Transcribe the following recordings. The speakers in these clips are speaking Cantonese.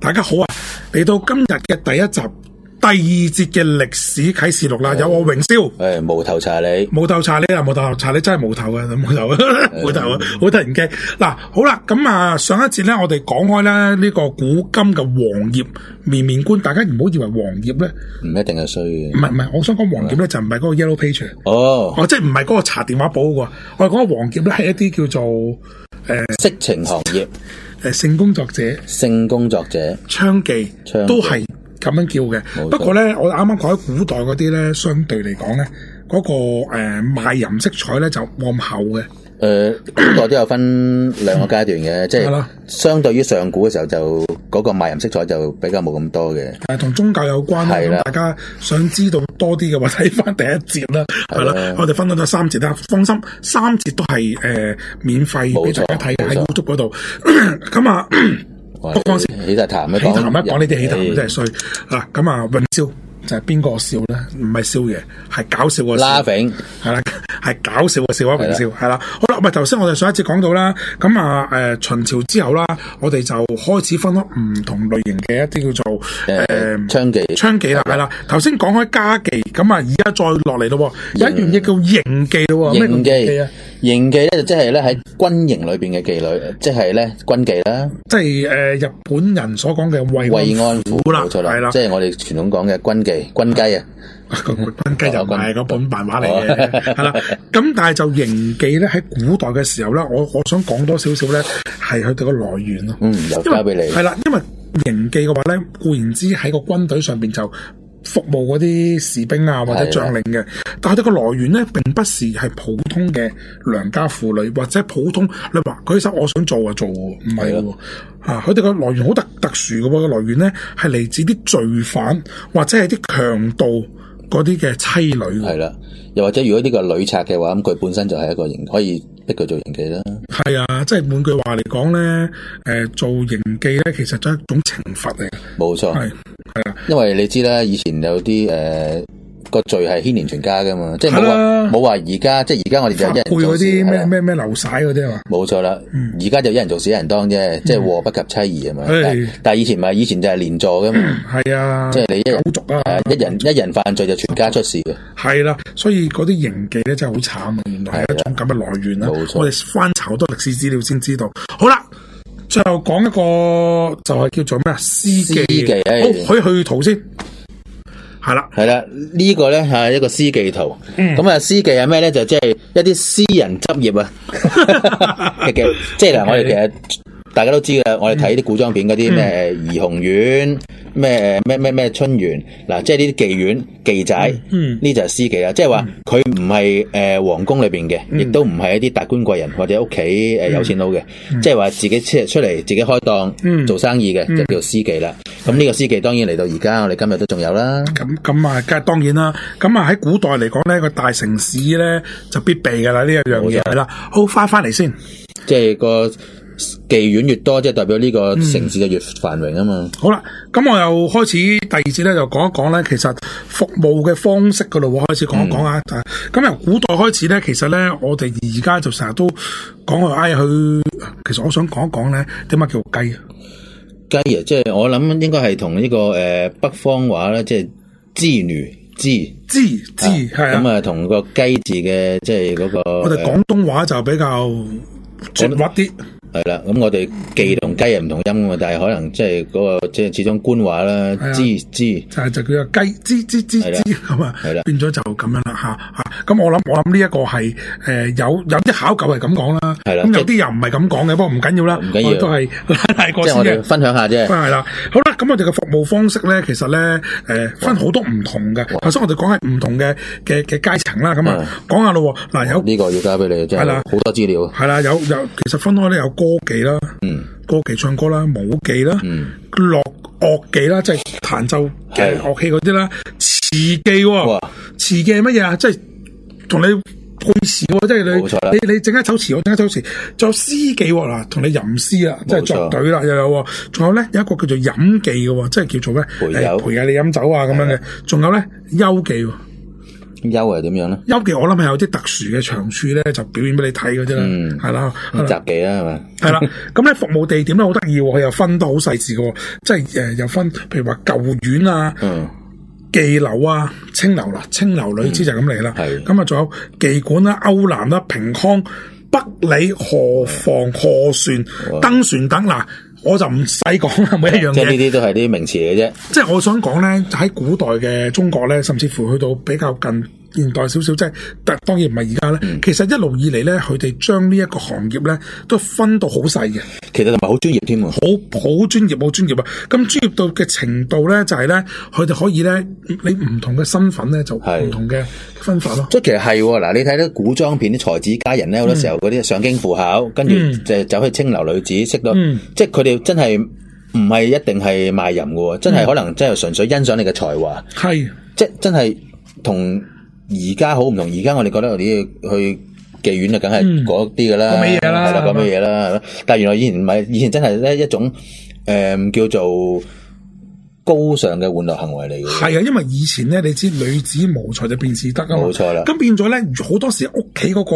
大家好啊！嚟到今日嘅第一集第二節嘅歷史啟示錄啦，有我榮少， 無頭查你， 無頭查你啊，無頭查你真係無頭啊，無頭啊，無頭啊，好得人驚。嗱，好啦，咁啊，上一節咧，我哋講開咧呢個古今嘅黃葉面面觀，大家唔好以為黃葉咧唔一定係衰嘅。 唔係，我想講黃葉咧就唔係嗰個 Yellow Page 哦， 即係唔係嗰個查電話簿嗰個，我哋講黃葉咧係一啲叫做色情行業。 性工作者、 性工作者、 娼妓都係咁樣叫嘅。不過咧，我啱啱講喺古代嗰啲咧，相對嚟講咧，嗰個賣淫色彩咧就冇咁厚嘅。 古代都有分兩個階段嘅，即係相對於上古嘅時候就嗰個賣淫色彩就比較冇咁多嘅。 係同宗教有關啦。咁大家想知道多啲嘅話，睇翻第一節啦。係啦，我哋分享咗3節啦。放心，3節都係免費俾大家睇喺 YouTube 嗰度。咁啊，不講先， 起晒痰一講呢啲起痰真係衰嗱。咁啊，榮少就係邊個笑咧？唔係少爺，係搞笑個笑。 laughing 係啦，係搞笑個笑啊！榮少係啦。好啦，頭先我哋上一節講到啦，咁啊秦朝之後啦，我哋就開始分開唔同類型嘅一啲叫做娼妓啦，係啦。頭先講開家妓，咁啊而家再落嚟咯，有一樣嘢叫營妓咯。咩叫營妓啊？ 營妓咧就即係咧喺軍營裏邊嘅妓女，即係咧軍妓啦。即係日本人所講嘅慰安婦啦， 係啦，即係我哋傳統講嘅軍妓、軍雞啊。 軍雞就唔係嗰本漫畫嚟嘅，係啦。咁但係就營妓咧喺古代嘅時候咧，我想講多少少咧，係佢哋個來源咯。 又交俾你。 係啦，因為營妓嘅話咧，固然之喺個軍隊上邊就服務嗰啲士兵啊或者將領嘅，但係佢哋個來源咧並不是係普通嘅良家婦女或者普通你話舉手我想做就做，唔係喎。佢哋個來源好特殊嘅喎，個來源咧係嚟自啲罪犯或者係啲強盜嗰啲嘅妻女。 係啦，又或者如果呢個女賊嘅話，咁佢本身就係一個營，可以逼佢做營妓啦。 係啊，即係換句話嚟講咧，做營妓咧其實都係一種懲罰嚟嘅。冇錯，係啊， 因為你知啦，以前有啲個罪係牽連全家噶嘛，即係冇話而家，即係而家我哋就一人做事。配嗰啲咩流曬嗰啲啊嘛。 冇錯啦，而家就一人做事一人當啫，即係禍不及妻兒啊嘛。但係以前唔係，以前就係連坐噶嘛。 係啊， 即係你一人犯罪就全家出事嘅。 係啦，所以嗰啲營妓咧真係好慘啊！原來係一種咁嘅來源啦。冇錯，我哋翻查好多歷史資料先知道。好啦，最後講一個就係叫做咩啊？私妓。好，可以去圖先。係啦， 呢個咧係一個私妓圖。咁啊，私妓係咩咧？就即係一啲私人執業啊嘅，即係嗱，我哋其實大家都知噶，我哋睇啲古裝片嗰啲咩怡紅院、咩春園，嗱，即係呢啲妓院、妓仔，呢就係私妓啦。即係話佢唔係皇宮裏邊嘅，亦都唔係一啲達官貴人或者屋企有錢佬嘅，即係話自己出嚟自己開檔做生意嘅，就叫做私妓啦。咁呢個私妓當然嚟到而家，我哋今日都仲有啦。 咁啊，梗係當然啦。咁啊喺古代嚟講咧，個大城市咧就必備噶啦，呢一樣嘢係啦。好，翻嚟先， 即係個妓院越多，即係代表呢個城市就越繁榮啊嘛。 好啦，咁我又開始第二節咧，就講一講咧，其實服務嘅方式嗰度，我開始講一講啊。咁由古代開始咧，其實咧，我哋而家就成日都講佢，其實我想講一講咧，點解叫做雞啊？ 雞啊，即係我諗應該係同呢個北方話咧，即係織女織係咁啊，同個雞字嘅即係嗰個。 我哋廣東話就比較絕滑啲。 係啦，咁我哋妓同雞係唔同音噶嘛，但係可能即係嗰個即係始終官話啦，織就叫做雞織係嘛，係啦，變咗就咁樣啦吓。咁我諗呢一個係有啲考究係咁講啦，係啦，咁有啲又唔係咁講嘅，不過唔緊要啦，唔緊要，都係大個先嘅，即係我哋分享下啫。係啦，好啦，咁我哋嘅服務方式咧，其實咧分好多唔同嘅。頭先我哋講係唔同嘅階層啦，咁啊講下咯。嗱，有呢個要交俾你，即係好多資料。係啦，有其實分開咧有歌妓啦，歌妓唱歌啦，舞妓啦，樂妓啦，即係彈奏嘅樂器嗰啲啦，詞妓，詞妓係乜嘢啊？即係同你配詞，即係你整一首詞，我整一首詞，仲有詩妓嗱，同你吟詩啦，即係作對啦，又有，仲有咧有一個叫做飲妓嘅，即係叫做咩陪你飲酒啊咁樣嘅，仲有咧幽妓。 優係點樣咧？ 優技我諗係有啲特殊嘅長處咧，就表演俾你睇嘅啫啦，係啦， 雜技啦係咪？ 係啦，咁咧服務地點咧好得意喎，佢又分得好細緻嘅，即係又分，譬如話舊院啊。妓樓啊，青樓啦，青樓女子就咁嚟啦。咁啊，仲有妓館啦、歐南啦、平康、北里、河房、河船、燈船等嗱，我就唔使講啦，每一樣嘢。即係呢啲都係啲名詞嚟嘅啫。 即係我想講咧，喺古代嘅中國咧，甚至乎去到比較近現代少少，即係當然唔係而家咧。其實一路以嚟咧，佢哋將呢一個行業咧都分到好細嘅。 其實同埋好專業添喎， 好專業，好專業啊！咁專業到嘅程度咧，就係咧，佢哋可以咧，你唔同嘅身份咧，就唔同嘅分法咯。 即係其實係嗱，你睇啲古裝片啲才子佳人咧，好多時候嗰啲上京赴考，跟住就走去青樓女子，識到，即係佢哋真係唔係一定係賣淫嘅，真係可能真係純粹欣賞你嘅才華。係，即係真係同而家好唔同。而家我哋覺得我哋去妓院啊，梗係嗰啲噶啦， 嗰味嘢啦， 係啦，嗰味嘢啦。但係原來以前唔係，以前真係咧一種叫做高尚嘅玩樂行為嚟嘅。係啊，因為以前咧，你知女子無才就便是德啊嘛。冇錯啦。咁變咗咧，好多時屋企嗰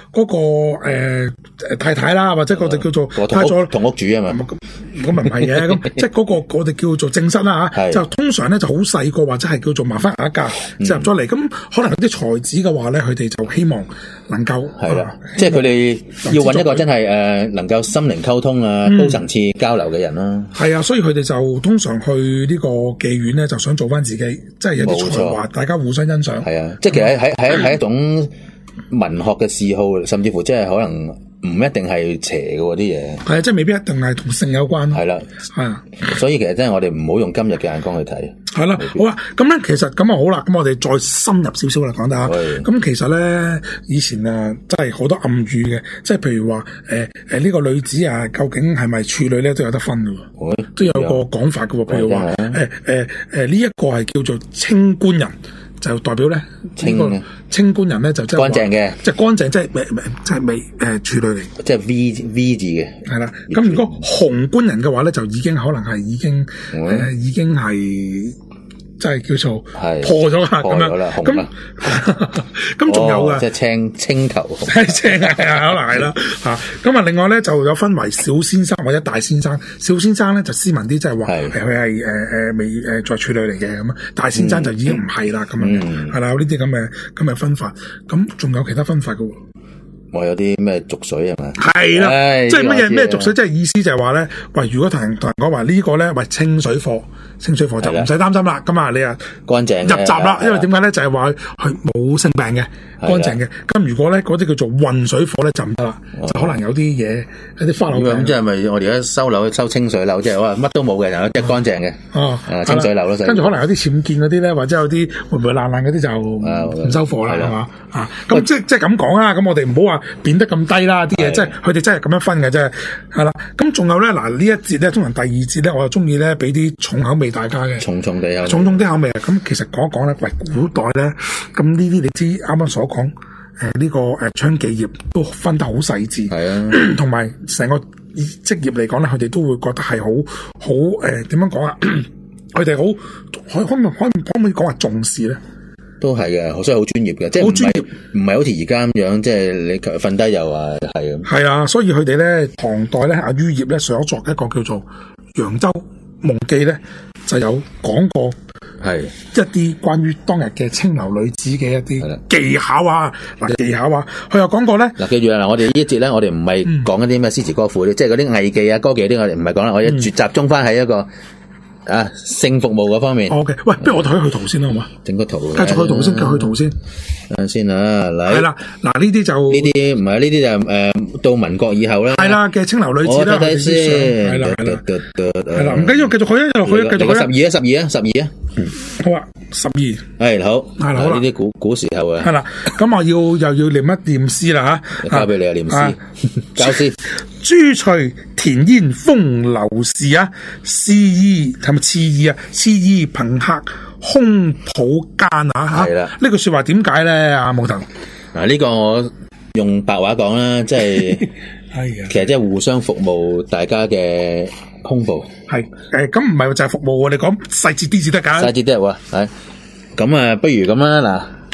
個太太啦，或者我哋叫做太咗同屋主啊嘛。 咁咪唔係嘅，咁即係嗰個我哋叫做正室啦嚇。就通常咧就好細個，或者係叫做麻花啞嫁就入咗嚟。咁可能有啲才子嘅話咧，佢哋就希望能夠係啦，即係佢哋要揾一個真係能夠心靈溝通啊、高層次交流嘅人啦。係啊，所以佢哋就通常去呢個妓院咧，就想做翻自己，即係有啲才華，大家互相欣賞。係啊，即係其實係一種文學嘅嗜好，甚至乎即係可能唔一定係邪嘅啲嘢。係啊，即係未必一定係同性有關。係啦，係啊，所以其實真係我哋唔好用今日嘅眼光去睇。係啦，好啦，咁咧其實咁啊好啦，咁我哋再深入少少嚟講下。咁其實咧以前啊，真係好多暗語嘅，即係譬如話呢個女子啊，究竟係咪處女咧，都有得分嘅喎，都有個講法嘅喎。譬如話呢一個係叫做清官人。就代表咧，清官人咧就即係乾淨嘅，即係乾淨，即係未處女嚟，即係 V 字嘅，係啦。咁如果紅官人嘅話咧，就已經可能係已經係。即係叫做破咗啦，咁樣咁仲有噶，即係青頭紅，青係啊，可能係啦嚇。咁啊，另外咧就有分為小先生或者大先生。小先生咧就斯文啲，即係話佢係未在處女嚟嘅咁啊。大先生就已經唔係啦，咁樣係啦，有呢啲咁嘅分法。咁仲有其他分法噶喎。我有啲咩濁水係嘛？係啦，即係乜嘢咩濁水？即係意思就係話咧，喂，如果同人講話呢個咧，喂，清水貨就唔使擔心啦。咁啊，你啊乾淨入閘啦，因為點解咧？就係話佢冇性病嘅，乾淨嘅。咁如果咧嗰啲叫做混水貨咧就唔得啦，就可能有啲嘢一啲花柳。咁即係咪我哋而家收樓收清水樓，即係話乜都冇嘅，然後即係乾淨嘅。哦，清水樓咯。跟住可能有啲僭建嗰啲咧，或者有啲會唔會爛嗰啲就唔收貨啦，係嘛？啊，咁即係咁講啦。咁我哋唔好話貶得咁低啦，啲嘢即係佢哋真係咁樣分嘅啫，係啦。咁仲有咧，嗱呢一節咧，通常第二節咧，我就中意咧俾啲重口味大家嘅，重啲口味啊。咁其實講一講咧，喂，古代咧，咁呢啲你知啱啱所講，呢個娼妓業都分得好細緻，係啊，同埋成個職業嚟講咧，佢哋都會覺得係好點樣講啊？佢哋可唔可以講話重視咧？都係嘅，所以好專業嘅，即係唔係好似而家咁樣，即係你瞓低又話係咁。係啊，所以佢哋咧，唐代咧，阿于業咧所作一個叫做《揚州夢記》咧，就有講過係一啲關於當日嘅青樓女子嘅一啲技巧啊，技巧啊，佢又講過咧。嗱，記住啦，我哋呢一節咧，我哋唔係講一啲咩詩詞歌賦，即係嗰啲藝伎啊、歌技啲，我哋唔係講啦，我哋集中翻喺一個。性服務嗰方面。OK， 喂，不如我睇去圖先啦，好嘛？整個圖，繼續去圖先，繼續去圖先。等先啊，嚟。係啦，嗱呢啲就呢啲唔係呢啲就到民國以後啦。係啦嘅青樓女子啦。我睇睇先。係啦，係啦，唔緊要，繼續去啊，繼續去，繼續去。十二啊。好啊，12。係好。係啦，好啦。呢啲古時候啊。係啦，咁我又要念一念詩啦吓。交俾你啊，念詩。教詩。朱翠田煙風流事啊，詩意係咪刺意啊？詩意朋克空抱間啊吓，係啦。呢句說話點解咧？阿武藤嗱，呢個我用白話講啦，即係其實即係互相服務大家嘅胸部。係咁唔係就係服務，你講細節啲至得噶。細節啲係喎，係咁啊，不如咁啦嗱。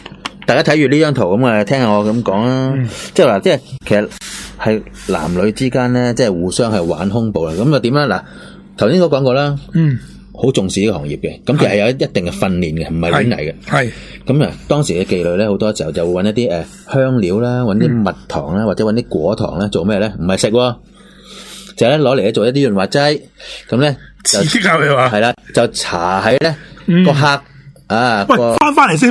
大家睇住呢張圖咁啊，聽下我咁講啦。即係嗱，即係其實係男女之間咧，即係互相係玩胸部啦。咁啊點咧？嗱，頭先都講過啦。好重視呢個行業嘅，咁其實係有一定嘅訓練嘅，唔係亂嚟嘅。係咁啊，當時嘅妓女咧，好多時候就會揾一啲香料啦，揾啲蜜糖啦，或者揾啲果糖咧，做咩咧？唔係食喎，就咧攞嚟做一啲潤滑劑。咁咧刺激下佢話係啦，就搽喺咧個客啊。 喂，翻嚟先，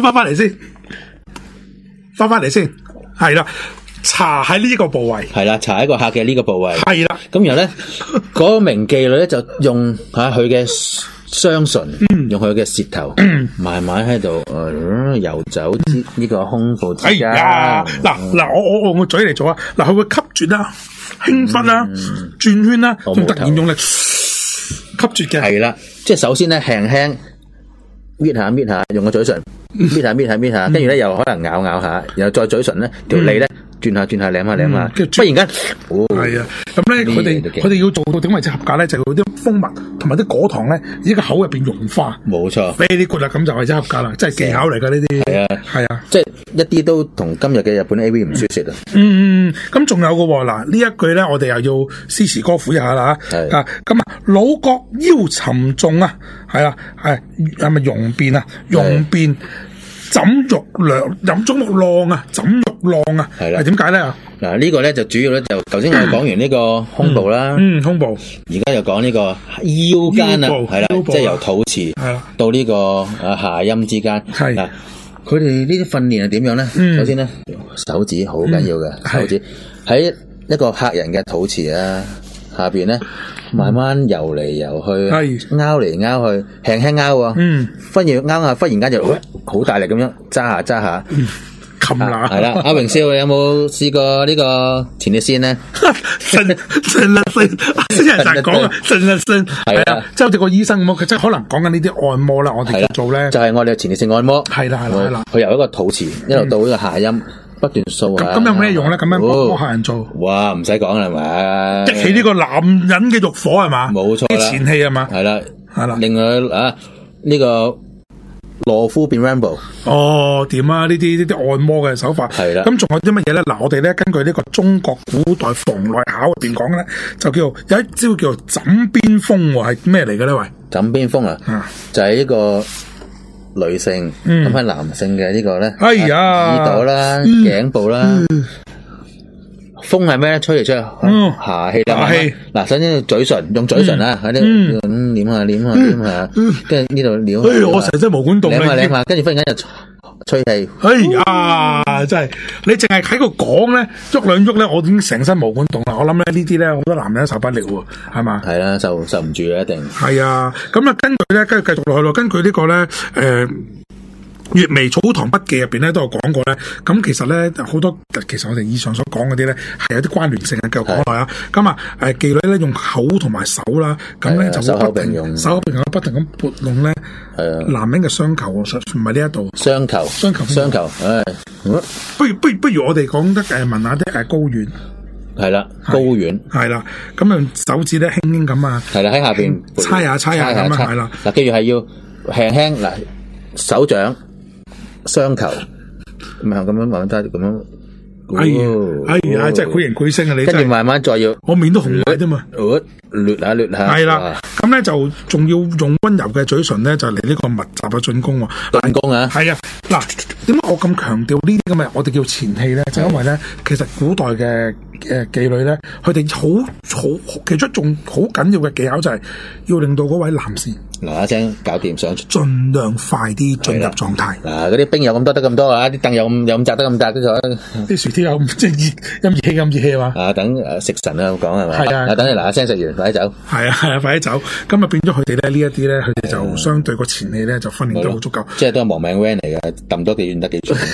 係啦，搽喺呢個部位， 係啦，搽喺個客嘅呢個部位， 係啦。 咁然後咧，嗰名妓女咧就用佢嘅雙唇，用佢嘅舌頭，慢慢喺度游走呢個胸部之間。 嗱，我用個嘴嚟做啊！嗱，佢會吸住啦，興奮啦，轉圈啦，仲突然用力吸住嘅。 係啦，即係首先咧輕輕搣下，用個嘴唇搣下，跟住咧又可能咬下，然後再嘴唇咧條脷咧轉下舐下，忽然間， 係啊！咁咧佢哋要做到點為之合格咧，就係啲蜂蜜同埋啲果糖咧，喺個口入邊融化。 冇錯 ，very good 啦，咁就為之合格啦，即係技巧嚟㗎呢啲。係啊， 即係一啲都同今日嘅日本 AV 唔輸蝕啊。 咁仲有個喎，嗱呢一句咧，我哋又要詩詞歌賦一下啦嚇。咁啊，老角腰沉重啊，係啦，係咪容便啊？容便。枕玉浪啊，係啦，點解咧？ 嗱，呢個咧就主要咧就頭先我哋講完呢個胸部啦， 胸部， 而家就講呢個腰間啦，係啦，即係由肚臍到呢個下陰之間。係嗱，佢哋呢啲訓練係點樣咧？首先咧，手指好緊要嘅，手指喺一個客人嘅肚臍啊下邊咧，慢慢游嚟游去，拗嚟拗去，輕輕拗喎，忽然間就好大力咁樣揸下， 擒拿係啦。阿榮少有冇試過呢個前列腺咧？ 前列腺，先人就講啊，前列腺係啊，即係好似個醫生咁，佢即係可能講緊呢啲按摩啦，我哋做咧就係我哋前列腺按摩， 係啦， 佢由一個肚臍一路到呢個下陰。不斷掃下， 咁有咩用咧？咁樣幫客人做， 哇，唔使講啦，係咪？ 激起呢個男人嘅慾火係嘛？ 冇錯啦， 啲前戲係嘛？ 係啦。另外呢個羅夫變 Rambo， 點啊？呢啲按摩嘅手法係啦。咁仲有啲乜嘢咧？嗱，我哋咧根據呢個中國古代房內考入邊講咧，就叫做有一招叫做枕邊風，係咩嚟嘅咧？喂， 枕邊風啊，就係呢個。女性咁喺男性嘅呢個咧，耳朵啦、頸部啦，風係咩咧？吹嚟吹去，下氣啦。嗱，首先嘴唇，用嘴唇啊，喺啲咁舐下，跟住呢度撩。 我成身毛管戙啊！ 舐下，跟住忽然間就吹氣。 真係你淨係喺個講咧，喐兩喐咧，我已經成身毛管戙啦。我諗咧呢啲咧，好多男人受不了喎，係嘛？ 係啦，受唔住嘅一定。 係啊，咁啊，根據繼續落去咯，根據呢個咧，《閱微草堂筆記》入邊咧都有講過咧，咁其實咧好多，其實我哋以上所講嗰啲咧係有啲關聯性嘅，繼續講落啊。咁啊，妓女咧用口同埋手啦，咁咧就手口並用不停咁撥弄咧，男人嘅雙球，唔係呢一度雙球，不如我哋講得問下啲睾丸， 係啦，睾丸係啦，咁用手指咧輕輕咁啊，係啦，喺下邊猜下咁啊，係啦， 嗱，記住係要輕輕嗱手掌。雙球咁樣慢慢揸咁樣， 真係繪形繪聲啊！你跟住慢慢再要， 我面都紅埋啫嘛， 掠下， 係啦，咁咧就仲要用溫柔嘅嘴唇咧，就嚟呢個密集嘅進攻喎，係啊，嗱，點解我咁強調呢啲咁嘅我哋叫前戲咧？就因為咧，其實古代嘅妓女咧，佢哋好其中仲好緊要嘅技巧就係要令到嗰位男士嗱一聲搞掂，想盡量快啲進入狀態。 嗱，嗰啲冰有咁多得咁多啊，啲凳有咁窄得咁窄， 啲薯條有即係咁熱氣啊嘛。 等食神啊咁講係咪？係啊，等你嗱一聲食完快啲走。係啊，快啲走。咁啊變咗佢哋咧呢一啲咧，佢哋就相對個前戲咧就訓練得好足夠。即係都係亡命 van 嚟嘅，揼多幾遠得幾遠。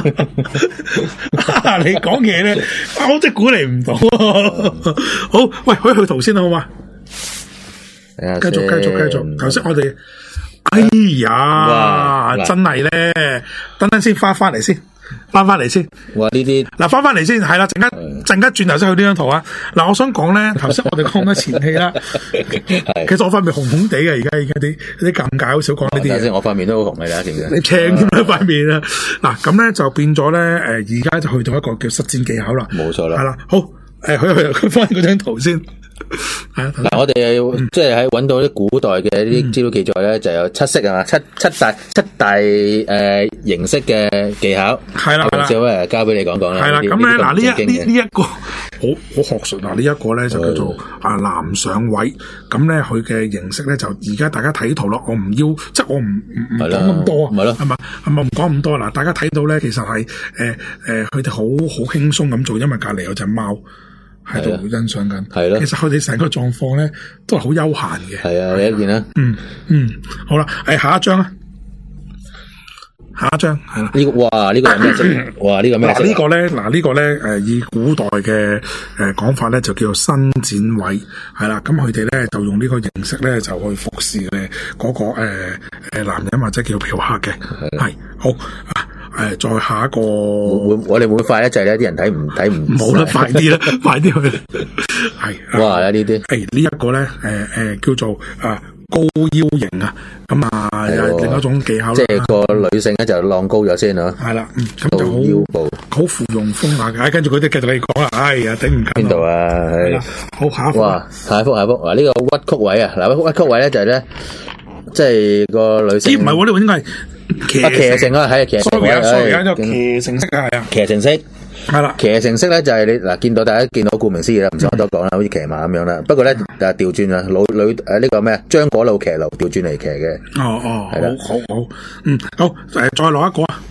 你講嘢咧，我真係估你唔到。好，喂，可以去圖先啦，好嘛？繼續。頭先我哋，哎呀，真係咧，等陣先翻嚟先。 翻嚟先。 哇！呢啲嗱，翻嚟先，係啦，陣間轉頭先去呢張圖啊。嗱，我想講咧，頭先我哋講緊前戲啦，其實我塊面紅紅地嘅，而家啲尷尬，好少講呢啲嘢。 先，我塊面都好紅嘅啦，其實。 你青添啦塊面啊！嗱，咁咧就變咗咧，而家就去到一個叫實戰技巧啦。冇錯啦。 係啦，好，去翻嗰張圖先。 嗱，我哋即係喺揾到啲古代嘅啲資料記載咧，就有七式啊嘛，七大形式嘅技巧。係啦，小交俾你講講啦。係啦，咁咧嗱呢一個好學術嗱，呢一個咧就叫做男上位。咁咧佢嘅形式咧就而家大家睇圖咯，我唔要，即係我唔講咁多啊，係嘛，唔講咁多嗱，大家睇到咧其實係佢哋好輕鬆咁做，因為隔籬有隻貓喺度欣賞緊，係咯。其實佢哋成個狀況咧都係好悠閒嘅。係啊，你一件啦。好啦，下一張啊，下一張係啦。呢個哇，呢個係咩色？哇，呢個咩色？嗱呢個咧，以古代嘅講法咧，就叫做伸展位，係啦。咁佢哋咧就用呢個形式咧，就去服侍咧嗰個男人或者叫嫖客嘅，係好。再下一個， 我哋會唔會快一滯咧？啲人睇唔冇得快啲啦，快啲去。係哇！呢啲呢一個咧，叫做高腰型啊，咁又另一種技巧啦。 即係個女性咧就浪高咗先啊。 係啦，咁就好腰部，好芙蓉風雅。跟住佢哋繼續你講啦。哎呀，頂唔緊。邊度啊？係好下一幅。哇！下一幅。嗱，呢個屈曲位啊，嗱，屈曲位咧就係咧，即係個女性。唔係喎，呢個應該係。騎乘啊，係騎乘位，騎乘式啊，係啊，騎乘式係啦，騎乘式咧就係你嗱，見到大家見到顧名思義啦，唔使我多講啦，好似騎馬咁樣啦。不過咧調轉啊，女呢個咩張果老騎驢調轉嚟騎嘅。哦，係啦，好，好，再攞一個啊。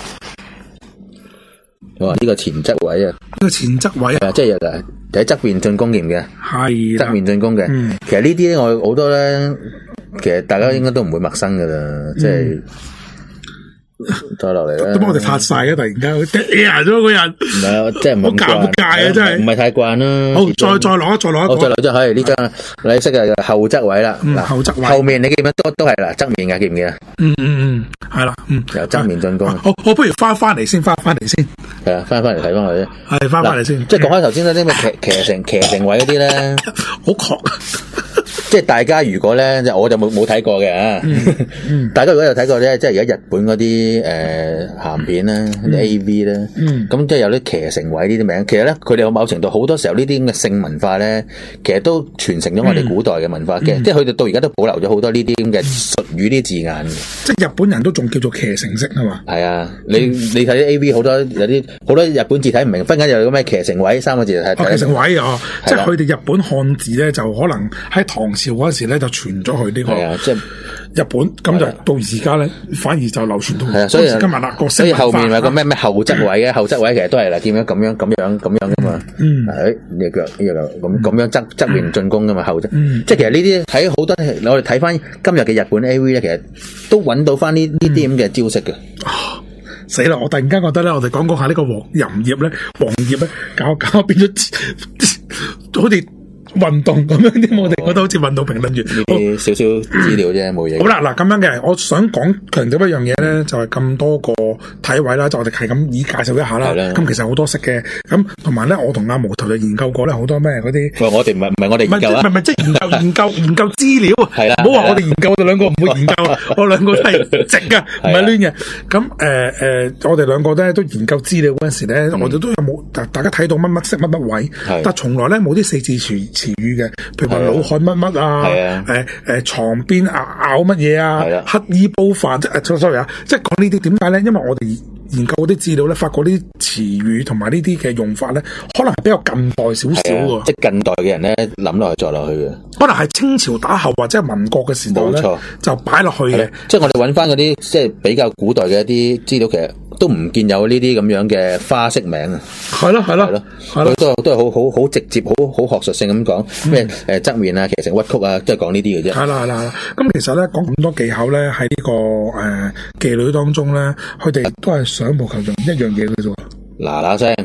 哇，呢個前側位啊，呢個前側位啊，即係喺側面進攻劍嘅，係側面進攻嘅。其實呢啲咧，我好多咧，其實大家應該都唔會陌生噶啦，即係。再落嚟啦，咁我哋拍晒嘅，突然間佢嗲咗個人，唔係啊，即係唔好尷尬啊，真係唔係太慣啦。好，再攞一個，再攞咗係呢張，你識嘅後側位啦，後側位後面你記唔記得都係啦，側面嘅記唔記得？係啦，由側面進攻。好，我不如翻嚟先，係啊，翻嚟睇翻佢啫，係翻嚟先。即係講開頭先嗰啲咩騎乘位嗰啲咧，好確。即係大家如果咧，我就冇睇過嘅。大家如果有睇過咧，即係而家日本嗰啲鹹片咧、啲 A.V. 咧，咁即係有啲騎乘位呢啲名。其實咧，佢哋有某程度好多時候呢啲咁嘅性文化咧，其實都傳承咗我哋古代嘅文化嘅。即係佢哋到而家都保留咗好多呢啲咁嘅術語啲字眼嘅。即係日本人都仲叫做騎乘式係嘛？係啊，你睇啲 A.V. 好多日本字睇唔明，忽然間又有個咩騎乘位三個字係騎乘位啊！即係佢哋日本漢字咧，就可能喺唐朝嗰時咧就傳咗去呢個即係日本，咁就到而家咧反而就流傳到。係啊，所以今日啦，所以後面咪個咩後側位嘅後側位其實都係啦，點樣咁樣噶嘛。係呢腳咁樣側面進攻噶嘛後側。即係其實呢啲喺好多我哋睇翻今日嘅日本 A.V. 咧，其實都揾到翻呢啲咁嘅招式嘅。死啦！我突然間覺得咧，我哋講下呢個黃葉咧，搞變咗好似運動咁樣啲，我哋覺得好似運動評論員呢啲少少資料啫，冇嘢。好啦，嗱咁樣嘅，我想強調一樣嘢咧，就係咁多個體位啦，就我哋係咁以介紹一下啦。咁其實好多識嘅，咁同埋咧，我同阿毛頭就研究過咧，好多咩嗰啲。我哋唔係我哋研究啊，唔係即係研究資料。係啦，唔好話我哋研究，我哋兩個唔會研究，我兩個都係直噶，唔係亂嘅。咁我哋兩個咧都研究資料嗰陣時咧，我哋都有冇大家睇到乜識乜位，但從來咧冇啲四字詞語嘅，譬如話老漢乜乜啊，床邊咬乜嘢啊，乞衣煲飯，即係 sorry 啊，即係講呢啲點解咧？因為我哋研究嗰啲資料咧，發覺呢啲詞語同埋呢啲嘅用法咧，可能係比較近代少少喎。即係近代嘅人咧諗落去再落去嘅，可能係清朝打後或者係民國嘅時代咧，就擺落去嘅。即係我哋揾翻嗰啲即係比較古代嘅一啲資料，其實都唔見有呢啲咁樣嘅花式名啊。係咯，佢都係好直接、好學術性咁講咩側面啊、騎乘屈曲啊，即係講呢啲嘅啫。係啦。咁其實咧講咁多技巧咧，喺呢個妓女當中咧，佢哋都係想務求用一樣嘢嘅啫。嗱聲，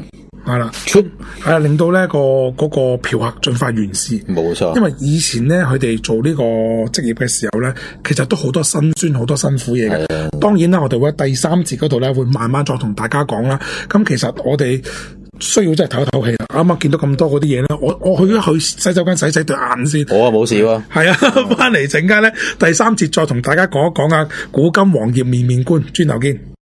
係啦，係令到咧嗰個嫖客盡快完事。 冇錯， 因為以前咧佢哋做呢個職業嘅時候咧，其實都好多辛酸、好多辛苦嘢嘅。當然啦，我哋會喺第3節嗰度咧會慢慢再同大家講啦。咁其實我哋需要真係唞一唞氣啦。啱啱見到咁多嗰啲嘢咧，我去一去洗手間洗對眼先。 我冇事喎。係啊，翻嚟陣間咧第3節再同大家講一講啊，古今黃葉面面觀，轉頭見。